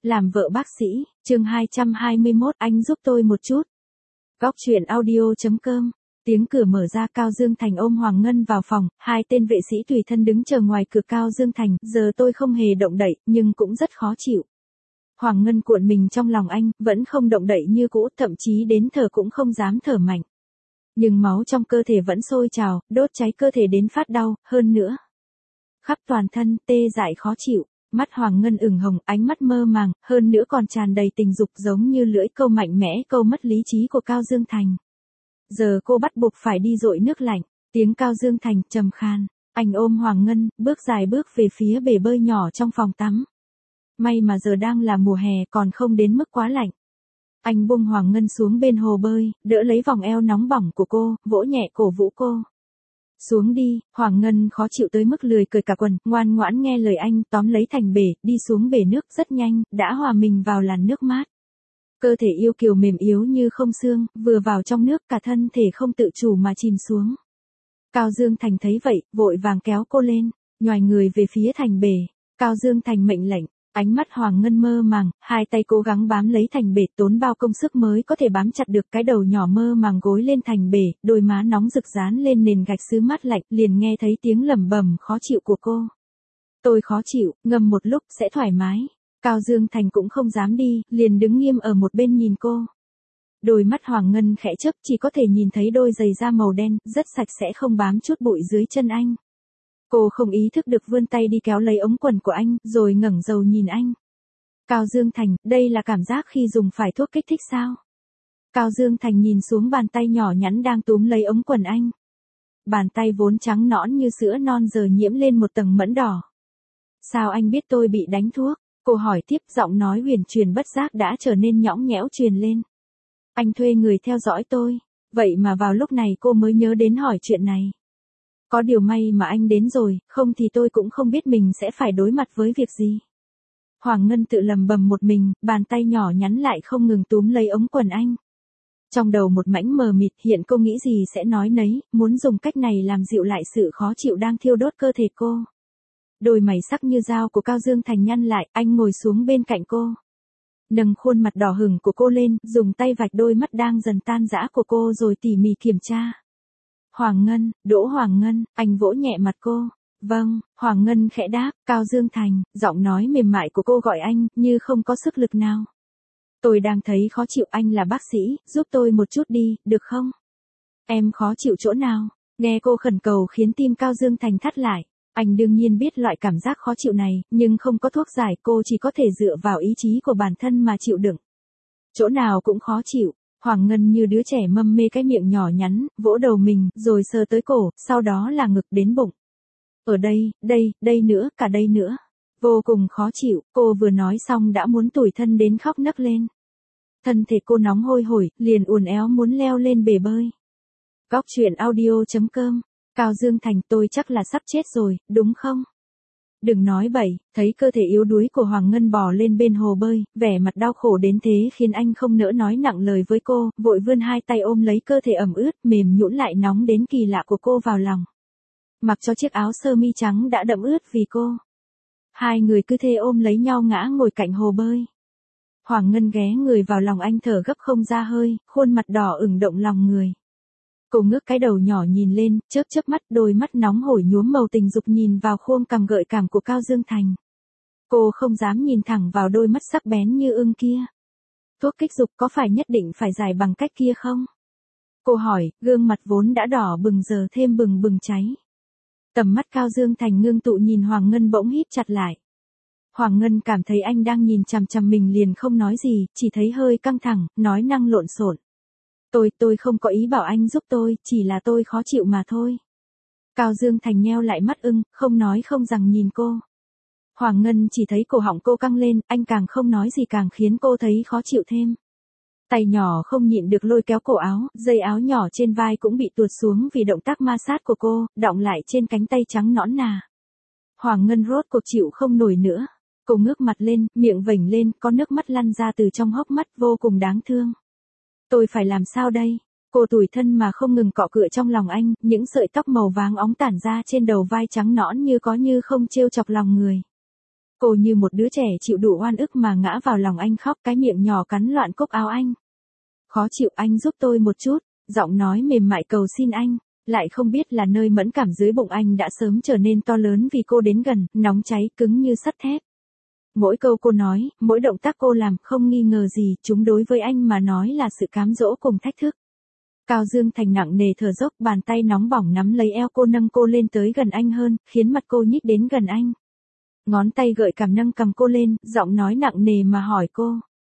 Làm vợ bác sĩ, chương 221, anh giúp tôi một chút. Góc truyện audio.com. Tiếng cửa mở ra, Cao Dương Thành ôm Hoàng Ngân vào phòng, hai tên vệ sĩ tùy thân đứng chờ ngoài cửa. Cao Dương Thành, giờ tôi không hề động đậy, nhưng cũng rất khó chịu. Hoàng Ngân cuộn mình trong lòng anh, vẫn không động đậy như cũ, thậm chí đến thở cũng không dám thở mạnh. Nhưng máu trong cơ thể vẫn sôi trào, đốt cháy cơ thể đến phát đau, hơn nữa. Khắp toàn thân, tê dại khó chịu. Mắt Hoàng Ngân ửng hồng, ánh mắt mơ màng, hơn nữa còn tràn đầy tình dục, giống như lưỡi câu mạnh mẽ câu mất lý trí của Cao Dương Thành. Giờ cô bắt buộc phải đi dội nước lạnh, tiếng Cao Dương Thành trầm khan. Anh ôm Hoàng Ngân, bước dài bước về phía bể bơi nhỏ trong phòng tắm. May mà giờ đang là mùa hè, còn không đến mức quá lạnh. Anh buông Hoàng Ngân xuống bên hồ bơi, đỡ lấy vòng eo nóng bỏng của cô, vỗ nhẹ cổ vũ cô. Xuống đi. Hoàng Ngân khó chịu tới mức lười cởi cả quần, ngoan ngoãn nghe lời anh, tóm lấy thành bể, đi xuống bể nước rất nhanh, đã hòa mình vào làn nước mát. Cơ thể yêu kiều mềm yếu như không xương, vừa vào trong nước cả thân thể không tự chủ mà chìm xuống. Cao Dương Thành thấy vậy, vội vàng kéo cô lên, nhoài người về phía thành bể. Cao Dương Thành mệnh lệnh. Ánh mắt Hoàng Ngân mơ màng, hai tay cố gắng bám lấy thành bể, tốn bao công sức mới có thể bám chặt được cái đầu nhỏ mơ màng gối lên thành bể, đôi má nóng rực dán lên nền gạch sứ mát lạnh, liền nghe thấy tiếng lẩm bẩm khó chịu của cô. Tôi khó chịu, ngâm một lúc sẽ thoải mái. Cao Dương Thành cũng không dám đi, liền đứng nghiêm ở một bên nhìn cô. Đôi mắt Hoàng Ngân khẽ chớp, chỉ có thể nhìn thấy đôi giày da màu đen, rất sạch sẽ, không bám chút bụi dưới chân anh. Cô không ý thức được vươn tay đi kéo lấy ống quần của anh, rồi ngẩng đầu nhìn anh. Cao Dương Thành, đây là cảm giác khi dùng phải thuốc kích thích sao? Cao Dương Thành nhìn xuống bàn tay nhỏ nhắn đang túm lấy ống quần anh. Bàn tay vốn trắng nõn như sữa non giờ nhiễm lên một tầng mẫn đỏ. Sao anh biết tôi bị đánh thuốc? Cô hỏi tiếp, giọng nói huyền truyền bất giác đã trở nên nhõng nhẽo truyền lên. Anh thuê người theo dõi tôi. Vậy mà vào lúc này cô mới nhớ đến hỏi chuyện này. Có điều may mà anh đến rồi, không thì tôi cũng không biết mình sẽ phải đối mặt với việc gì. Hoàng Ngân tự lầm bầm một mình, bàn tay nhỏ nhắn lại không ngừng túm lấy ống quần anh. Trong đầu một mảnh mờ mịt, hiện cô nghĩ gì sẽ nói nấy, muốn dùng cách này làm dịu lại sự khó chịu đang thiêu đốt cơ thể cô. Đôi mày sắc như dao của Cao Dương Thành nhăn lại, anh ngồi xuống bên cạnh cô. Nâng khuôn mặt đỏ hửng của cô lên, dùng tay vạch đôi mắt đang dần tan rã của cô rồi tỉ mỉ kiểm tra. Hoàng Ngân, Đỗ Hoàng Ngân, anh vỗ nhẹ mặt cô. Vâng, Hoàng Ngân khẽ đáp. Cao Dương Thành, giọng nói mềm mại của cô gọi anh, như không có sức lực nào. Tôi đang thấy khó chịu, anh là bác sĩ, giúp tôi một chút đi, được không? Em khó chịu chỗ nào? Nghe cô khẩn cầu khiến tim Cao Dương Thành thắt lại. Anh đương nhiên biết loại cảm giác khó chịu này, nhưng không có thuốc giải, cô chỉ có thể dựa vào ý chí của bản thân mà chịu đựng. Chỗ nào cũng khó chịu. Hoàng Ngân như đứa trẻ mâm mê cái miệng nhỏ nhắn, vỗ đầu mình, rồi sờ tới cổ, sau đó là ngực đến bụng. Ở đây, đây nữa, cả đây nữa. Vô cùng khó chịu, cô vừa nói xong đã muốn tủi thân đến khóc nấc lên. Thân thể cô nóng hôi hổi, liền uốn éo muốn leo lên bể bơi. Góc truyện audio.com. Cao Dương Thành, tôi chắc là sắp chết rồi, đúng không? Đừng nói bậy. Thấy cơ thể yếu đuối của Hoàng Ngân bò lên bên hồ bơi, vẻ mặt đau khổ đến thế khiến anh không nỡ nói nặng lời với cô, vội vươn hai tay ôm lấy cơ thể ẩm ướt, mềm nhũn lại nóng đến kỳ lạ của cô vào lòng. Mặc cho chiếc áo sơ mi trắng đã đẫm ướt vì cô. Hai người cứ thế ôm lấy nhau ngã ngồi cạnh hồ bơi. Hoàng Ngân ghé người vào lòng anh thở gấp không ra hơi, khuôn mặt đỏ ửng động lòng người. Cô ngước cái đầu nhỏ nhìn lên, chớp chớp mắt, đôi mắt nóng hổi nhuốm màu tình dục nhìn vào khuôn cằm gợi cảm của Cao Dương Thành. Cô không dám nhìn thẳng vào đôi mắt sắc bén như ưng kia. Thuốc kích dục có phải nhất định phải giải bằng cách kia không? Cô hỏi, gương mặt vốn đã đỏ bừng giờ thêm bừng bừng cháy. Tầm mắt Cao Dương Thành ngưng tụ nhìn Hoàng Ngân bỗng híp chặt lại. Hoàng Ngân cảm thấy anh đang nhìn chằm chằm mình liền không nói gì, chỉ thấy hơi căng thẳng, nói năng lộn xộn. Tôi không có ý bảo anh giúp tôi, chỉ là tôi khó chịu mà thôi. Cao Dương Thành nheo lại mắt ưng, không nói không rằng nhìn cô. Hoàng Ngân chỉ thấy cổ họng cô căng lên, anh càng không nói gì càng khiến cô thấy khó chịu thêm. Tay nhỏ không nhịn được lôi kéo cổ áo, dây áo nhỏ trên vai cũng bị tuột xuống vì động tác ma sát của cô, đọng lại trên cánh tay trắng nõn nà. Hoàng Ngân rốt cuộc chịu không nổi nữa. Cô ngước mặt lên, miệng vểnh lên, có nước mắt lăn ra từ trong hốc mắt, vô cùng đáng thương. Tôi phải làm sao đây? Cô tủi thân mà không ngừng cọ cựa trong lòng anh, những sợi tóc màu vàng óng tản ra trên đầu vai trắng nõn như có như không trêu chọc lòng người. Cô như một đứa trẻ chịu đủ oan ức mà ngã vào lòng anh khóc, cái miệng nhỏ cắn loạn cúc áo anh. Khó chịu, anh giúp tôi một chút, giọng nói mềm mại cầu xin anh. Lại không biết là nơi mẫn cảm dưới bụng anh đã sớm trở nên to lớn vì cô đến gần, nóng cháy cứng như sắt thép. Mỗi câu cô nói, mỗi động tác cô làm, không nghi ngờ gì, chúng đối với anh mà nói là sự cám dỗ cùng thách thức. Cao Dương Thành nặng nề thở dốc, bàn tay nóng bỏng nắm lấy eo cô, nâng cô lên tới gần anh hơn, khiến mặt cô nhích đến gần anh. Ngón tay gợi cảm nâng cầm cô lên, giọng nói nặng nề mà hỏi cô.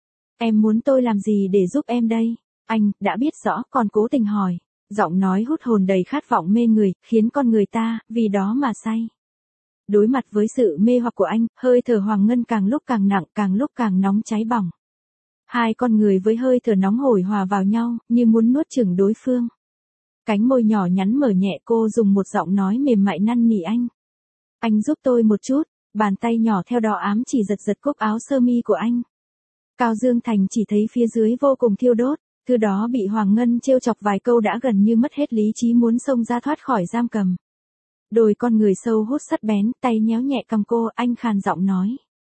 Em muốn tôi làm gì để giúp em đây? Anh đã biết rõ còn cố tình hỏi. Giọng nói hút hồn đầy khát vọng mê người, khiến con người ta vì đó mà say. Đối mặt với sự mê hoặc của anh, hơi thở Hoàng Ngân càng lúc càng nặng, càng lúc càng nóng cháy bỏng. Hai con người với hơi thở nóng hổi hòa vào nhau, như muốn nuốt chửng đối phương. Cánh môi nhỏ nhắn mở nhẹ, cô dùng một giọng nói mềm mại năn nỉ anh. Anh giúp tôi một chút, bàn tay nhỏ theo đó ám chỉ giật giật cúc áo sơ mi của anh. Cao Dương Thành chỉ thấy phía dưới vô cùng thiêu đốt, thứ đó bị Hoàng Ngân trêu chọc vài câu đã gần như mất hết lý trí, muốn xông ra thoát khỏi giam cầm. Đôi con người sâu hút sắt bén, tay nhéo nhẹ cầm cô, anh khàn giọng nói.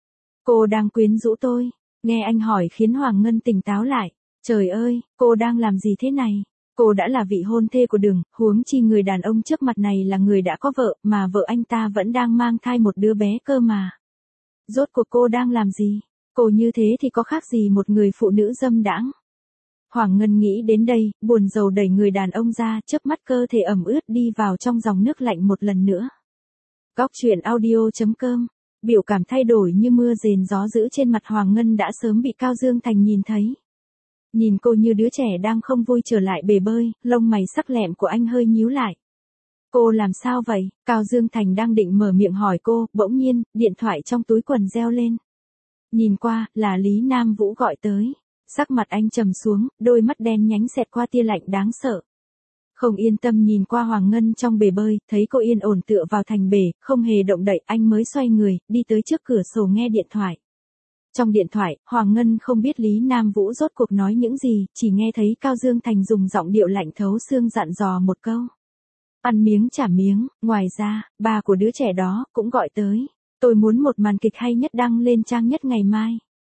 Cô đang quyến rũ tôi. Nghe anh hỏi khiến Hoàng Ngân tỉnh táo lại. Trời ơi, cô đang làm gì thế này? Cô đã là vị hôn thê của Đường, huống chi người đàn ông trước mặt này là người đã có vợ, mà vợ anh ta vẫn đang mang thai một đứa bé cơ mà. Rốt cuộc cô đang làm gì? Cô như thế thì có khác gì một người phụ nữ dâm đãng? Hoàng Ngân nghĩ đến đây, buồn rầu đẩy người đàn ông ra, chớp mắt cơ thể ẩm ướt đi vào trong dòng nước lạnh một lần nữa. Góc truyện audio.com. Biểu cảm thay đổi như mưa rền gió dữ trên mặt Hoàng Ngân đã sớm bị Cao Dương Thành nhìn thấy. Nhìn cô như đứa trẻ đang không vui trở lại bể bơi, lông mày sắc lẹm của anh hơi nhíu lại. Cô làm sao vậy? Cao Dương Thành đang định mở miệng hỏi cô, bỗng nhiên, điện thoại trong túi quần reo lên. Nhìn qua, là Lý Nam Vũ gọi tới. Sắc mặt anh trầm xuống, đôi mắt đen nhánh xẹt qua tia lạnh đáng sợ. Không yên tâm nhìn qua Hoàng Ngân trong bể bơi, thấy cô yên ổn tựa vào thành bể, không hề động đậy, anh mới xoay người, đi tới trước cửa sổ nghe điện thoại. Trong điện thoại, Hoàng Ngân không biết Lý Nam Vũ rốt cuộc nói những gì, chỉ nghe thấy Cao Dương Thành dùng giọng điệu lạnh thấu xương dặn dò một câu. Ăn miếng trả miếng, ngoài ra, ba của đứa trẻ đó cũng gọi tới. Tôi muốn một màn kịch hay nhất đăng lên trang nhất ngày mai.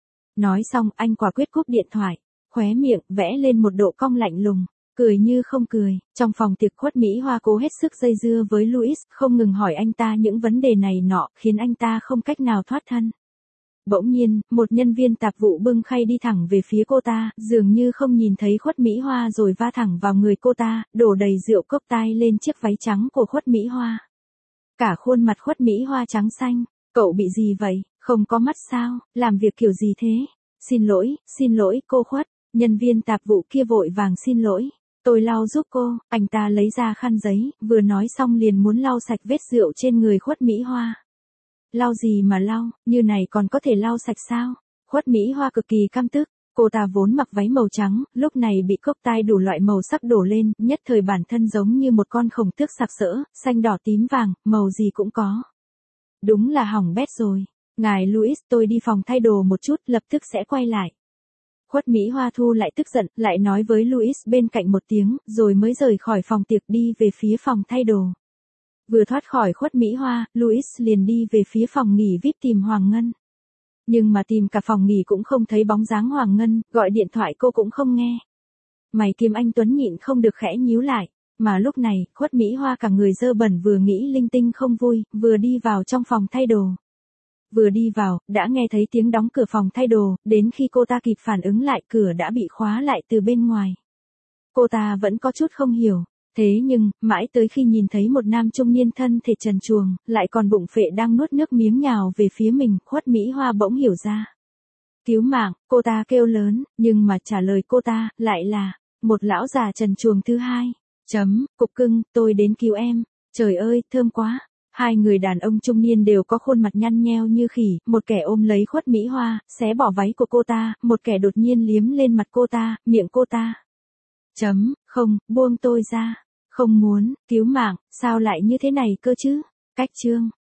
Nói xong, anh quả quyết cúp điện thoại, khóe miệng vẽ lên một độ cong lạnh lùng. Cười như không cười, trong phòng tiệc Khuất Mỹ Hoa cố hết sức dây dưa với Louis, không ngừng hỏi anh ta những vấn đề này nọ, khiến anh ta không cách nào thoát thân. Bỗng nhiên, một nhân viên tạp vụ bưng khay đi thẳng về phía cô ta, dường như không nhìn thấy Khuất Mỹ Hoa rồi va thẳng vào người cô ta, đổ đầy rượu cốc tai lên chiếc váy trắng của Khuất Mỹ Hoa. Cả khuôn mặt Khuất Mỹ Hoa trắng xanh, cậu bị gì vậy, không có mắt sao, làm việc kiểu gì thế? Xin lỗi cô Khuất, nhân viên tạp vụ kia vội vàng xin lỗi. Tôi lau giúp cô, anh ta lấy ra khăn giấy, vừa nói xong liền muốn lau sạch vết rượu trên người Khuất Mỹ Hoa. Lau gì mà lau, như này còn có thể lau sạch sao? Khuất Mỹ Hoa cực kỳ căm tức, cô ta vốn mặc váy màu trắng, lúc này bị cốc tai đủ loại màu sắc đổ lên, nhất thời bản thân giống như một con khổng tước sặc sỡ, xanh đỏ tím vàng, màu gì cũng có. Đúng là hỏng bét rồi. Ngài Louis, tôi đi phòng thay đồ một chút, lập tức sẽ quay lại. Khuất Mỹ Hoa thu lại tức giận, lại nói với Louis bên cạnh một tiếng, rồi mới rời khỏi phòng tiệc đi về phía phòng thay đồ. Vừa thoát khỏi Khuất Mỹ Hoa, Louis liền đi về phía phòng nghỉ VIP tìm Hoàng Ngân. Nhưng mà tìm cả phòng nghỉ cũng không thấy bóng dáng Hoàng Ngân, gọi điện thoại cô cũng không nghe. Mày Kim Anh Tuấn nhịn không được khẽ nhíu lại, mà lúc này, Khuất Mỹ Hoa cả người dơ bẩn vừa nghĩ linh tinh không vui, vừa đi vào trong phòng thay đồ. Vừa đi vào, đã nghe thấy tiếng đóng cửa phòng thay đồ, đến khi cô ta kịp phản ứng lại cửa đã bị khóa lại từ bên ngoài. Cô ta vẫn có chút không hiểu, thế nhưng, mãi tới khi nhìn thấy một nam trung niên thân thể trần truồng, lại còn bụng phệ đang nuốt nước miếng nhào về phía mình, Khuất Mỹ Hoa bỗng hiểu ra. Cứu mạng, cô ta kêu lớn, nhưng mà trả lời cô ta, lại là, một lão già trần truồng thứ hai. Cục cưng, tôi đến cứu em. Trời ơi, thơm quá. Hai người đàn ông trung niên đều có khuôn mặt nhăn nheo như khỉ, một kẻ ôm lấy Khuất Mỹ Hoa, xé bỏ váy của cô ta, một kẻ đột nhiên liếm lên mặt cô ta, miệng cô ta. Không, buông tôi ra. Không muốn, cứu mạng, sao lại như thế này cơ chứ? Cách chương.